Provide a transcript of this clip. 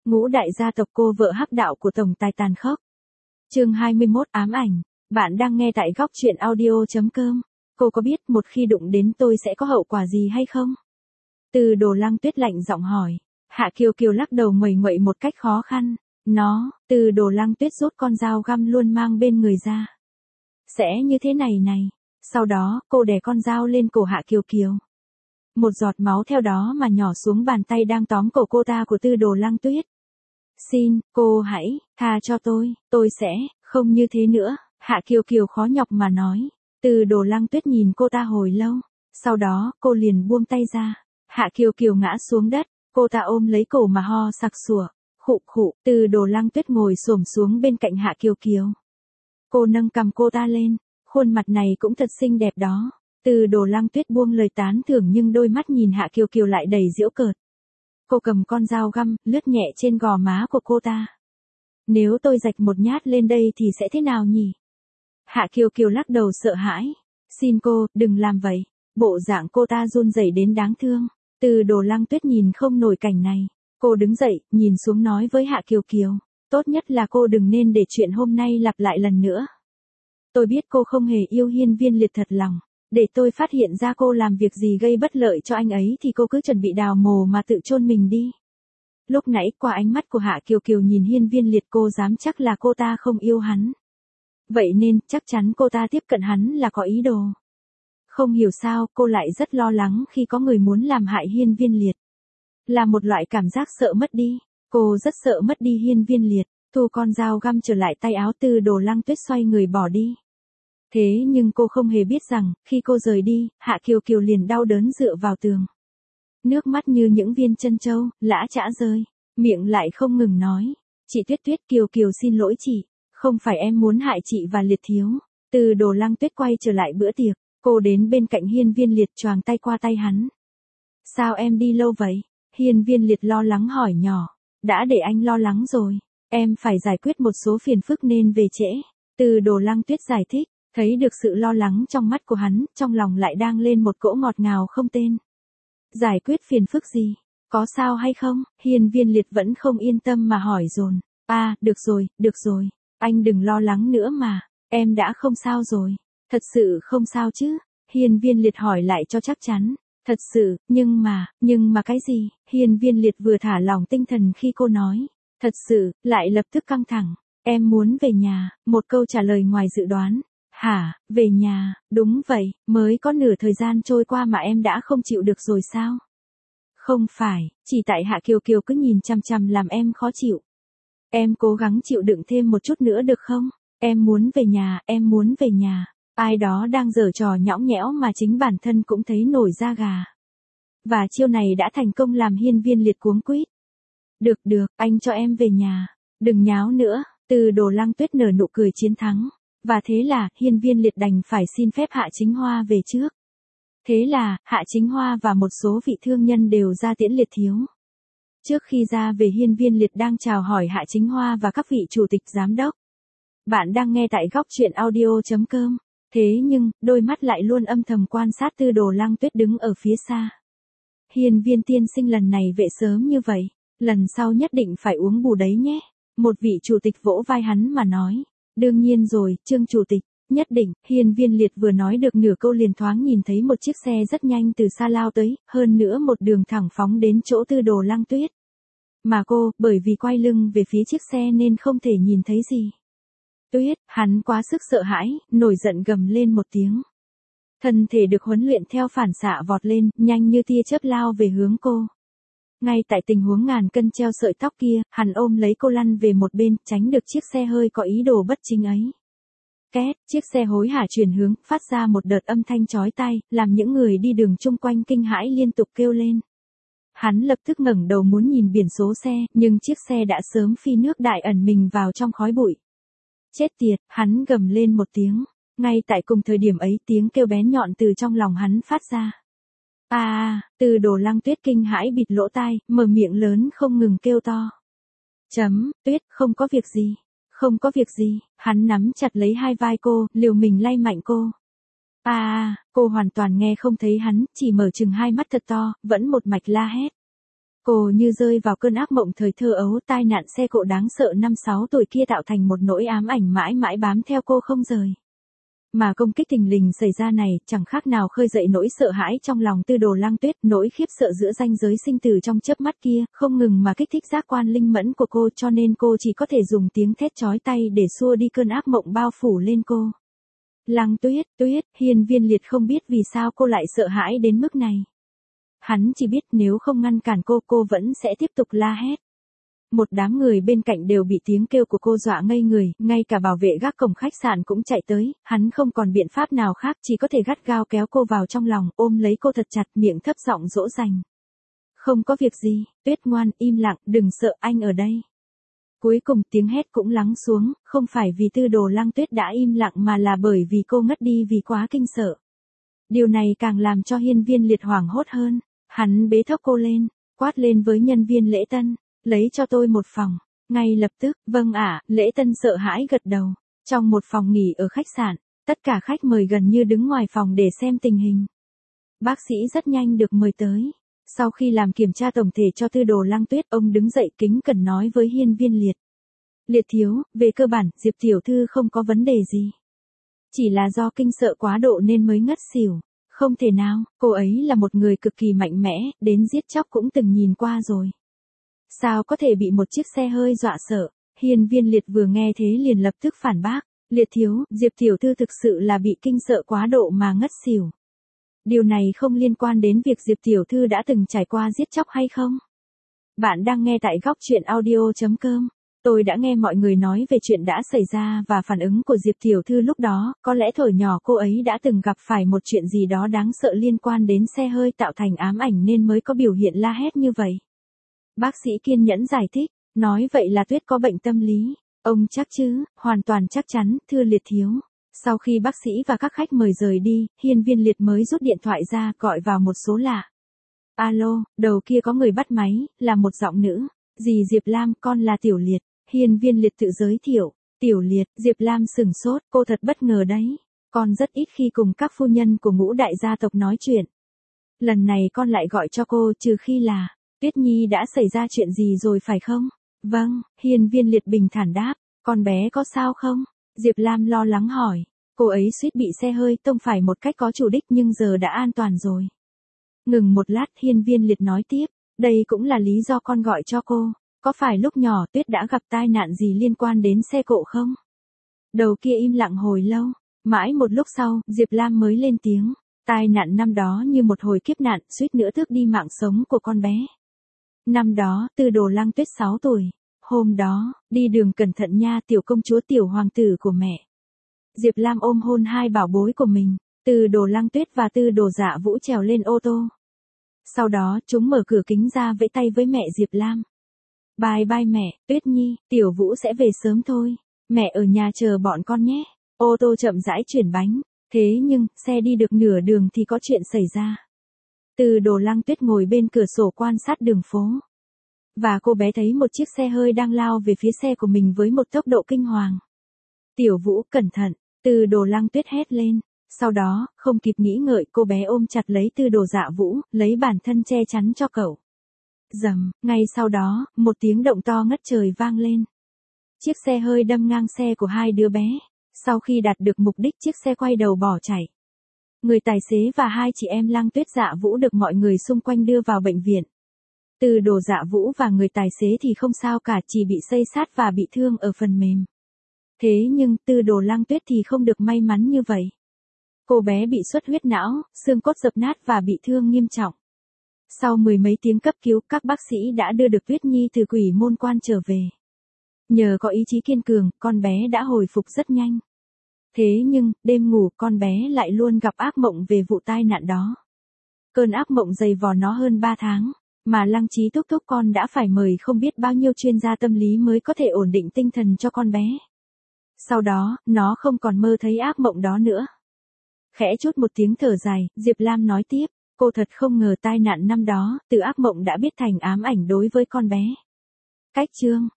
Ngũ đại gia tộc cô vợ hắc đạo của tổng tài tàn khốc. Chương 21 ám ảnh. Bạn đang nghe tại góc truyện audio.com. Cô có biết một khi đụng đến tôi sẽ có hậu quả gì hay không? Từ Đồ Lăng Tuyết lạnh giọng hỏi. Hạ Kiều Kiều lắc đầu nguẩy nguậy một cách khó khăn. Từ Đồ Lăng Tuyết rút con dao găm luôn mang bên người ra. Sẽ như thế này. Sau đó, cô đè con dao lên cổ Hạ Kiều Kiều. Một giọt máu theo đó mà nhỏ xuống bàn tay đang tóm cổ cô ta của Từ Đồ Lăng Tuyết. Xin, cô hãy, tha cho tôi sẽ, không như thế nữa, Hạ Kiều Kiều khó nhọc mà nói. Từ Đồ Lăng Tuyết nhìn cô ta hồi lâu, sau đó cô liền buông tay ra. Hạ Kiều Kiều ngã xuống đất, cô ta ôm lấy cổ mà ho sặc sủa. Khụ, Từ Đồ Lăng Tuyết ngồi xổm xuống bên cạnh Hạ Kiều Kiều. Cô nâng cằm cô ta lên, khuôn mặt này cũng thật xinh đẹp đó. Từ Đồ Lăng Tuyết buông lời tán thưởng nhưng đôi mắt nhìn Hạ Kiều Kiều lại đầy giễu cợt. Cô cầm con dao găm, lướt nhẹ trên gò má của cô ta. Nếu tôi rạch một nhát lên đây thì sẽ thế nào nhỉ? Hạ Kiều Kiều lắc đầu sợ hãi. Xin cô, đừng làm vậy. Bộ dạng cô ta run rẩy đến đáng thương. Từ Đồ Lăng Tuyết nhìn không nổi cảnh này. Cô đứng dậy, nhìn xuống nói với Hạ Kiều Kiều. Tốt nhất là cô đừng nên để chuyện hôm nay lặp lại lần nữa. Tôi biết cô không hề yêu Hiên Viên Liệt thật lòng. Để tôi phát hiện ra cô làm việc gì gây bất lợi cho anh ấy thì cô cứ chuẩn bị đào mồ mà tự chôn mình đi. Lúc nãy qua ánh mắt của Hạ Kiều Kiều nhìn Hiên Viên Liệt cô dám chắc là cô ta không yêu hắn. Vậy nên chắc chắn cô ta tiếp cận hắn là có ý đồ. Không hiểu sao cô lại rất lo lắng khi có người muốn làm hại Hiên Viên Liệt. Là một loại cảm giác sợ mất đi. Cô rất sợ mất đi Hiên Viên Liệt. Thu con dao găm trở lại tay áo Từ Đồ Lăng Tuyết xoay người bỏ đi. Thế nhưng cô không hề biết rằng, khi cô rời đi, Hạ Kiều Kiều liền đau đớn dựa vào tường. Nước mắt như những viên trân châu, lã chã rơi, miệng lại không ngừng nói. Chị Tuyết Kiều Kiều xin lỗi chị, không phải em muốn hại chị và Liệt thiếu. Từ Đồ Lăng Tuyết quay trở lại bữa tiệc, cô đến bên cạnh Hiên Viên Liệt choàng tay qua tay hắn. Sao em đi lâu vậy? Hiên Viên Liệt lo lắng hỏi nhỏ. Đã để anh lo lắng rồi, em phải giải quyết một số phiền phức nên về trễ. Từ Đồ Lăng Tuyết giải thích. Thấy được sự lo lắng trong mắt của hắn, trong lòng lại đang lên một cỗ ngọt ngào không tên. Giải quyết phiền phức gì? Có sao hay không? Hiên Viên Liệt vẫn không yên tâm mà hỏi dồn. Được rồi, anh đừng lo lắng nữa mà, em đã không sao rồi. Thật sự không sao chứ? Hiên Viên Liệt hỏi lại cho chắc chắn. Thật sự, nhưng mà cái gì? Hiên Viên Liệt vừa thả lỏng tinh thần khi cô nói. Thật sự, lại lập tức căng thẳng. Em muốn về nhà, một câu trả lời ngoài dự đoán. Hả, về nhà, đúng vậy, mới có nửa thời gian trôi qua mà em đã không chịu được rồi sao? Không phải, chỉ tại Hạ Kiều Kiều cứ nhìn chằm chằm làm em khó chịu. Em cố gắng chịu đựng thêm một chút nữa được không? Em muốn về nhà. Ai đó đang giở trò nhõng nhẽo mà chính bản thân cũng thấy nổi da gà. Và chiêu này đã thành công làm Hiên Viên Liệt cuống quýt. Được, anh cho em về nhà. Đừng nháo nữa, Từ Đồ Lăng Tuyết nở nụ cười chiến thắng. Và thế là, Hiên Viên Liệt đành phải xin phép Hạ Chính Hoa về trước. Thế là, Hạ Chính Hoa và một số vị thương nhân đều ra tiễn Liệt thiếu. Trước khi ra về Hiên Viên Liệt đang chào hỏi Hạ Chính Hoa và các vị chủ tịch giám đốc. Bạn đang nghe tại góc truyện audio.com. Thế nhưng, đôi mắt lại luôn âm thầm quan sát Từ Đồ Lăng Tuyết đứng ở phía xa. Hiên Viên tiên sinh lần này về sớm như vậy, lần sau nhất định phải uống bù đấy nhé. Một vị chủ tịch vỗ vai hắn mà nói. Đương nhiên rồi, Trương chủ tịch, nhất định. Hiên Viên Liệt vừa nói được nửa câu liền thoáng nhìn thấy một chiếc xe rất nhanh từ xa lao tới, hơn nữa một đường thẳng phóng đến chỗ Từ Đồ Lăng Tuyết. Mà cô, bởi vì quay lưng về phía chiếc xe nên không thể nhìn thấy gì. Tuyết, hắn quá sức sợ hãi, nổi giận gầm lên một tiếng. Thân thể được huấn luyện theo phản xạ vọt lên, nhanh như tia chớp lao về hướng cô. Ngay tại tình huống ngàn cân treo sợi tóc kia, hắn ôm lấy cô lăn về một bên, tránh được chiếc xe hơi có ý đồ bất chính ấy. Két, chiếc xe hối hả chuyển hướng, phát ra một đợt âm thanh chói tai, làm những người đi đường chung quanh kinh hãi liên tục kêu lên. Hắn lập tức ngẩng đầu muốn nhìn biển số xe, nhưng chiếc xe đã sớm phi nước đại ẩn mình vào trong khói bụi. Chết tiệt, hắn gầm lên một tiếng. Ngay tại cùng thời điểm ấy tiếng kêu bén nhọn từ trong lòng hắn phát ra. Từ Đồ Lăng Tuyết kinh hãi bịt lỗ tai, mở miệng lớn không ngừng kêu to. Tuyết, không có việc gì, hắn nắm chặt lấy hai vai cô, liều mình lay mạnh cô. Cô hoàn toàn nghe không thấy hắn, chỉ mở chừng hai mắt thật to, vẫn một mạch la hét. Cô như rơi vào cơn ác mộng thời thơ ấu, tai nạn xe cộ đáng sợ 5-6 tuổi kia tạo thành một nỗi ám ảnh mãi mãi bám theo cô không rời. Mà công kích thình lình xảy ra này chẳng khác nào khơi dậy nỗi sợ hãi trong lòng Tư Đồ Lăng Tuyết, nỗi khiếp sợ giữa ranh giới sinh tử trong chớp mắt kia, không ngừng mà kích thích giác quan linh mẫn của cô, cho nên cô chỉ có thể dùng tiếng thét chói tai để xua đi cơn ác mộng bao phủ lên cô. Lăng Tuyết, Tuyết, Hiên Viên Liệt không biết vì sao cô lại sợ hãi đến mức này. Hắn chỉ biết nếu không ngăn cản cô vẫn sẽ tiếp tục la hét. Một đám người bên cạnh đều bị tiếng kêu của cô dọa ngây người, ngay cả bảo vệ gác cổng khách sạn cũng chạy tới, hắn không còn biện pháp nào khác, chỉ có thể gắt gao kéo cô vào trong lòng, ôm lấy cô thật chặt, miệng thấp giọng dỗ dành. Không có việc gì, Tuyết ngoan, im lặng, đừng sợ, anh ở đây. Cuối cùng tiếng hét cũng lắng xuống, không phải vì Tư Đồ Lăng Tuyết đã im lặng mà là bởi vì cô ngất đi vì quá kinh sợ. Điều này càng làm cho Hiên Viên Liệt hoảng hốt hơn, hắn bế thốc cô lên, quát lên với nhân viên lễ tân. Lấy cho tôi một phòng. Ngay lập tức, vâng ạ, lễ tân sợ hãi gật đầu. Trong một phòng nghỉ ở khách sạn, tất cả khách mời gần như đứng ngoài phòng để xem tình hình. Bác sĩ rất nhanh được mời tới. Sau khi làm kiểm tra tổng thể cho Tư Đồ Lăng Tuyết, ông đứng dậy kính cẩn nói với Hiên Viên Liệt. Liệt thiếu, về cơ bản, Diệp tiểu thư không có vấn đề gì. Chỉ là do kinh sợ quá độ nên mới ngất xỉu. Không thể nào, cô ấy là một người cực kỳ mạnh mẽ, đến giết chóc cũng từng nhìn qua rồi. Sao có thể bị một chiếc xe hơi dọa sợ? Hiên Viên Liệt vừa nghe thế liền lập tức phản bác. Liệt thiếu, Diệp tiểu thư thực sự là bị kinh sợ quá độ mà ngất xỉu. Điều này không liên quan đến việc Diệp tiểu thư đã từng trải qua giết chóc hay không? Bạn đang nghe tại góc truyện audio.com. Tôi đã nghe mọi người nói về chuyện đã xảy ra và phản ứng của Diệp tiểu thư lúc đó, có lẽ thuở nhỏ cô ấy đã từng gặp phải một chuyện gì đó đáng sợ liên quan đến xe hơi tạo thành ám ảnh nên mới có biểu hiện la hét như vậy. Bác sĩ kiên nhẫn giải thích, nói vậy là Tuyết có bệnh tâm lý. Ông chắc chứ? Hoàn toàn chắc chắn, thưa Liệt thiếu. Sau khi bác sĩ và các khách mời rời đi, Hiên Viên Liệt mới rút điện thoại ra gọi vào một số lạ. Alo, đầu kia có người bắt máy, là một giọng nữ. Dì Diệp Lam, con là Tiểu Liệt. Hiên Viên Liệt tự giới thiệu. Tiểu Liệt, Diệp Lam sửng sốt, cô thật bất ngờ đấy. Con rất ít khi cùng các phu nhân của ngũ đại gia tộc nói chuyện. Lần này con lại gọi cho cô trừ khi là... Tuyết Nhi đã xảy ra chuyện gì rồi phải không? Vâng, Hiên Viên Liệt bình thản đáp, con bé có sao không? Diệp Lam lo lắng hỏi, cô ấy suýt bị xe hơi tông phải một cách có chủ đích nhưng giờ đã an toàn rồi. Ngừng một lát Hiên Viên Liệt nói tiếp, đây cũng là lý do con gọi cho cô, có phải lúc nhỏ Tuyết đã gặp tai nạn gì liên quan đến xe cộ không? Đầu kia im lặng hồi lâu, mãi một lúc sau, Diệp Lam mới lên tiếng, tai nạn năm đó như một hồi kiếp nạn, suýt nữa tước đi mạng sống của con bé. Năm đó, Tư Đồ Lăng Tuyết 6 tuổi. Hôm đó, đi đường cẩn thận nha, tiểu công chúa tiểu hoàng tử của mẹ. Diệp Lam ôm hôn hai bảo bối của mình, Tư Đồ Lăng Tuyết và Tư Đồ Dạ Vũ trèo lên ô tô. Sau đó, chúng mở cửa kính ra vẫy tay với mẹ Diệp Lam. Bye bye mẹ, Tuyết Nhi, Tiểu Vũ sẽ về sớm thôi. Mẹ ở nhà chờ bọn con nhé. Ô tô chậm rãi chuyển bánh. Thế nhưng, xe đi được nửa đường thì có chuyện xảy ra. Tư Đồ Lăng Tuyết ngồi bên cửa sổ quan sát đường phố. Và cô bé thấy một chiếc xe hơi đang lao về phía xe của mình với một tốc độ kinh hoàng. Tiểu Vũ, cẩn thận, Tư Đồ Lăng Tuyết hét lên. Sau đó, không kịp nghĩ ngợi cô bé ôm chặt lấy Tư Đồ Dạ Vũ, lấy bản thân che chắn cho cậu. Rầm, ngay sau đó, một tiếng động to ngất trời vang lên. Chiếc xe hơi đâm ngang xe của hai đứa bé. Sau khi đạt được mục đích chiếc xe quay đầu bỏ chạy. Người tài xế và hai chị em Lăng Tuyết Dạ Vũ được mọi người xung quanh đưa vào bệnh viện. Tư Đồ Dạ Vũ và người tài xế thì không sao cả, chỉ bị xây xát và bị thương ở phần mềm. Thế nhưng Tư Đồ Lăng Tuyết thì không được may mắn như vậy. Cô bé bị xuất huyết não, xương cốt dập nát và bị thương nghiêm trọng. Sau mười mấy tiếng cấp cứu, các bác sĩ đã đưa được Tuyết Nhi từ Quỷ Môn Quan trở về. Nhờ có ý chí kiên cường, con bé đã hồi phục rất nhanh. Thế nhưng, đêm ngủ con bé lại luôn gặp ác mộng về vụ tai nạn đó. Cơn ác mộng dày vò nó hơn 3 tháng, mà Lăng Trí Thúc Thúc con đã phải mời không biết bao nhiêu chuyên gia tâm lý mới có thể ổn định tinh thần cho con bé. Sau đó, nó không còn mơ thấy ác mộng đó nữa. Khẽ chút một tiếng thở dài, Diệp Lam nói tiếp, cô thật không ngờ tai nạn năm đó, từ ác mộng đã biết thành ám ảnh đối với con bé. Cách chương